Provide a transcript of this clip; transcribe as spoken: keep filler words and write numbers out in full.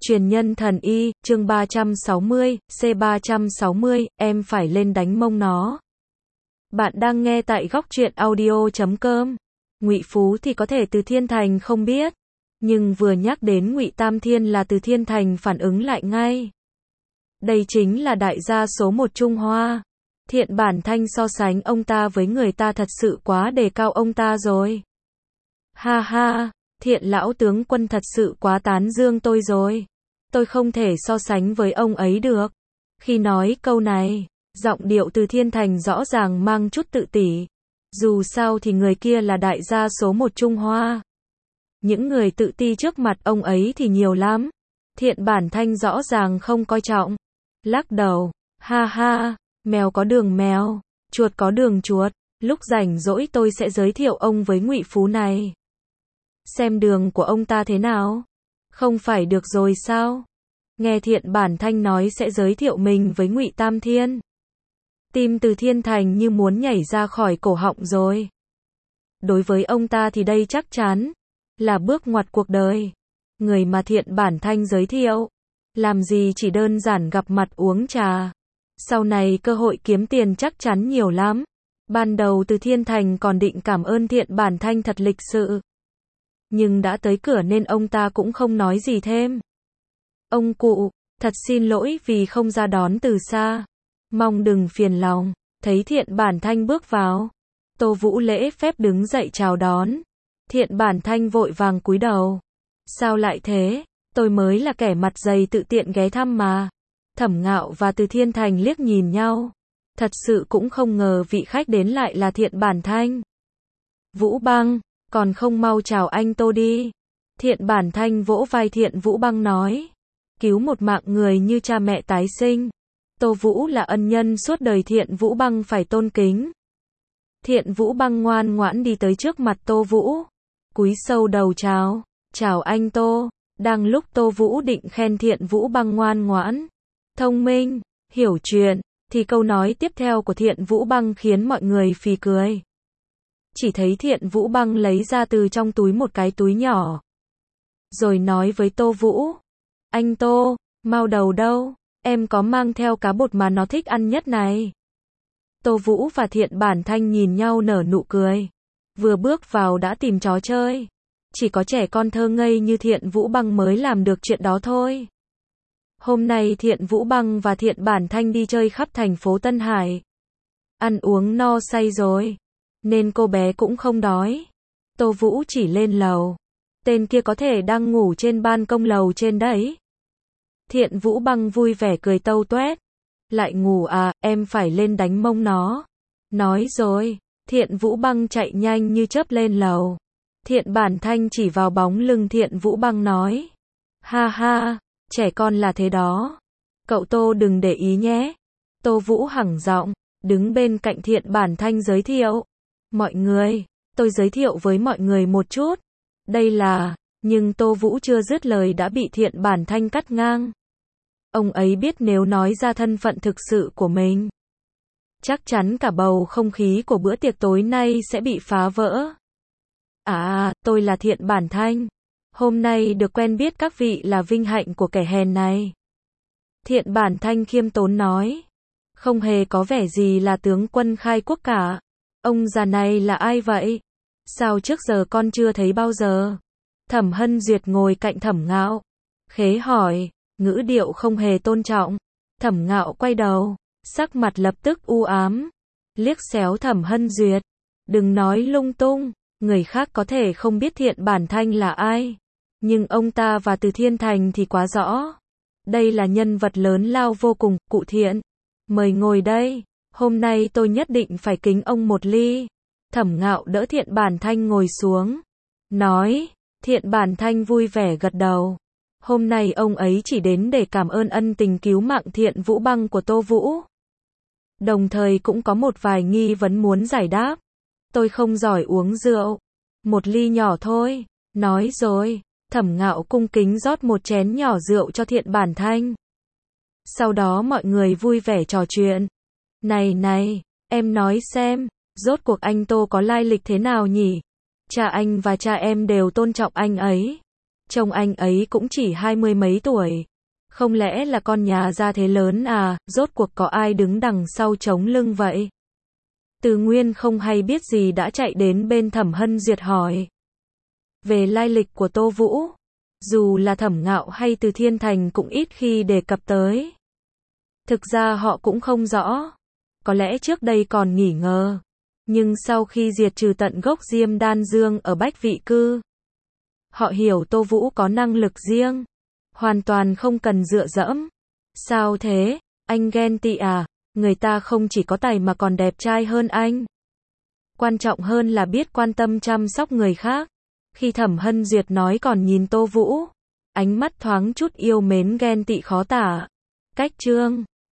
Truyền nhân thần y, chương ba trăm sáu mươi, C ba trăm sáu mươi, em phải lên đánh mông nó. Bạn đang nghe tại góc truyện audio chấm com. Ngụy Phú thì có thể Từ Thiên Thành không biết, nhưng vừa nhắc đến Ngụy Tam Thiên là Từ Thiên Thành phản ứng lại ngay. Đây chính là đại gia số một Trung Hoa. Thiện Bản Thanh so sánh ông ta với người ta thật sự quá đề cao ông ta rồi. Ha ha, Thiện lão tướng quân thật sự quá tán dương tôi rồi. Tôi không thể so sánh với ông ấy được. Khi nói câu này, giọng điệu Từ Thiên Thành rõ ràng mang chút tự tỷ. Dù sao thì người kia là đại gia số một Trung Hoa. Những người tự ti trước mặt ông ấy thì nhiều lắm. Thiện Bản Thanh rõ ràng không coi trọng. Lắc đầu, ha ha, mèo có đường mèo, chuột có đường chuột. Lúc rảnh rỗi tôi sẽ giới thiệu ông với Ngụy Phú này. Xem đường của ông ta thế nào? Không phải được rồi sao? Nghe Thiện Bản Thanh nói sẽ giới thiệu mình với Ngụy Tam Thiên. Tim Từ Thiên Thành như muốn nhảy ra khỏi cổ họng rồi. Đối với ông ta thì đây chắc chắn là bước ngoặt cuộc đời. Người mà Thiện Bản Thanh giới thiệu, làm gì chỉ đơn giản gặp mặt uống trà. Sau này cơ hội kiếm tiền chắc chắn nhiều lắm. Ban đầu Từ Thiên Thành còn định cảm ơn Thiện Bản Thanh thật lịch sự. Nhưng đã tới cửa nên ông ta cũng không nói gì thêm. Ông cụ, thật xin lỗi vì không ra đón từ xa. Mong đừng phiền lòng. Thấy Thiện Bản Thanh bước vào, Tô Vũ lễ phép đứng dậy chào đón. Thiện Bản Thanh vội vàng cúi đầu. Sao lại thế? Tôi mới là kẻ mặt dày tự tiện ghé thăm mà. Thẩm Ngạo và Từ Thiên Thành liếc nhìn nhau. Thật sự cũng không ngờ vị khách đến lại là Thiện Bản Thanh. Vũ Băng, còn không mau chào anh Tô đi. Thiện Bản Thanh vỗ vai Thiện Vũ Băng nói. Cứu một mạng người như cha mẹ tái sinh. Tô Vũ là ân nhân suốt đời Thiện Vũ Băng phải tôn kính. Thiện Vũ Băng ngoan ngoãn đi tới trước mặt Tô Vũ. Cúi sâu đầu chào. Chào anh Tô. Đang lúc Tô Vũ định khen Thiện Vũ Băng ngoan ngoãn, thông minh, hiểu chuyện, thì câu nói tiếp theo của Thiện Vũ Băng khiến mọi người phì cười. Chỉ thấy Thiện Vũ Băng lấy ra từ trong túi một cái túi nhỏ. Rồi nói với Tô Vũ. Anh Tô, mao đầu đâu? Em có mang theo cá bột mà nó thích ăn nhất này. Tô Vũ và Thiện Bản Thanh nhìn nhau nở nụ cười. Vừa bước vào đã tìm chó chơi. Chỉ có trẻ con thơ ngây như Thiện Vũ Băng mới làm được chuyện đó thôi. Hôm nay Thiện Vũ Băng và Thiện Bản Thanh đi chơi khắp thành phố Tân Hải. Ăn uống no say rồi, nên cô bé cũng không đói. Tô Vũ chỉ lên lầu. Tên kia có thể đang ngủ trên ban công lầu trên đấy. Thiện Vũ Băng vui vẻ cười tâu tuét. Lại ngủ à, em phải lên đánh mông nó. Nói rồi, Thiện Vũ Băng chạy nhanh như chớp lên lầu. Thiện Bản Thanh chỉ vào bóng lưng Thiện Vũ Băng nói. Ha ha, trẻ con là thế đó. Cậu Tô đừng để ý nhé. Tô Vũ hẳng giọng, đứng bên cạnh Thiện Bản Thanh giới thiệu. Mọi người, tôi giới thiệu với mọi người một chút. Đây là, nhưng Tô Vũ chưa dứt lời đã bị Thiện Bản Thanh cắt ngang. Ông ấy biết nếu nói ra thân phận thực sự của mình, chắc chắn cả bầu không khí của bữa tiệc tối nay sẽ bị phá vỡ. À, tôi là Thiện Bản Thanh. Hôm nay được quen biết các vị là vinh hạnh của kẻ hèn này. Thiện Bản Thanh khiêm tốn nói. Không hề có vẻ gì là tướng quân khai quốc cả. Ông già này là ai vậy? Sao trước giờ con chưa thấy bao giờ? Thẩm Hân Duyệt ngồi cạnh Thẩm Ngạo. Khế hỏi, ngữ điệu không hề tôn trọng. Thẩm Ngạo quay đầu, sắc mặt lập tức u ám. Liếc xéo Thẩm Hân Duyệt. Đừng nói lung tung. Người khác có thể không biết Thiện Bản Thanh là ai, nhưng ông ta và Từ Thiên Thành thì quá rõ. Đây là nhân vật lớn lao vô cùng. Cụ Thiện, mời ngồi đây. Hôm nay tôi nhất định phải kính ông một ly. Thẩm Ngạo đỡ Thiện Bản Thanh ngồi xuống. Nói, Thiện Bản Thanh vui vẻ gật đầu. Hôm nay ông ấy chỉ đến để cảm ơn ân tình cứu mạng Thiện Vũ Băng của Tô Vũ. Đồng thời cũng có một vài nghi vấn muốn giải đáp. Tôi không giỏi uống rượu. Một ly nhỏ thôi. Nói rồi, Thẩm Ngạo cung kính rót một chén nhỏ rượu cho Thiện Bản Thanh. Sau đó mọi người vui vẻ trò chuyện. Này này, em nói xem, rốt cuộc anh Tô có lai lịch thế nào nhỉ? Cha anh và cha em đều tôn trọng anh ấy. Trông anh ấy cũng chỉ hai mươi mấy tuổi. Không lẽ là con nhà gia thế lớn à, rốt cuộc có ai đứng đằng sau chống lưng vậy? Từ Nguyên không hay biết gì đã chạy đến bên Thẩm Hân Duyệt hỏi về lai lịch của Tô Vũ. Dù là Thẩm Ngạo hay Từ Thiên Thành cũng ít khi đề cập tới. Thực ra họ cũng không rõ. Có lẽ trước đây còn nghi ngờ. Nhưng sau khi diệt trừ tận gốc Diêm Đan Dương ở Bách Vị Cư, họ hiểu Tô Vũ có năng lực riêng. Hoàn toàn không cần dựa dẫm. Sao thế? Anh ghen tị à? Người ta không chỉ có tài mà còn đẹp trai hơn anh. Quan trọng hơn là biết quan tâm chăm sóc người khác. Khi Thẩm Hân Duyệt nói còn nhìn Tô Vũ, ánh mắt thoáng chút yêu mến ghen tị khó tả. Cách Trương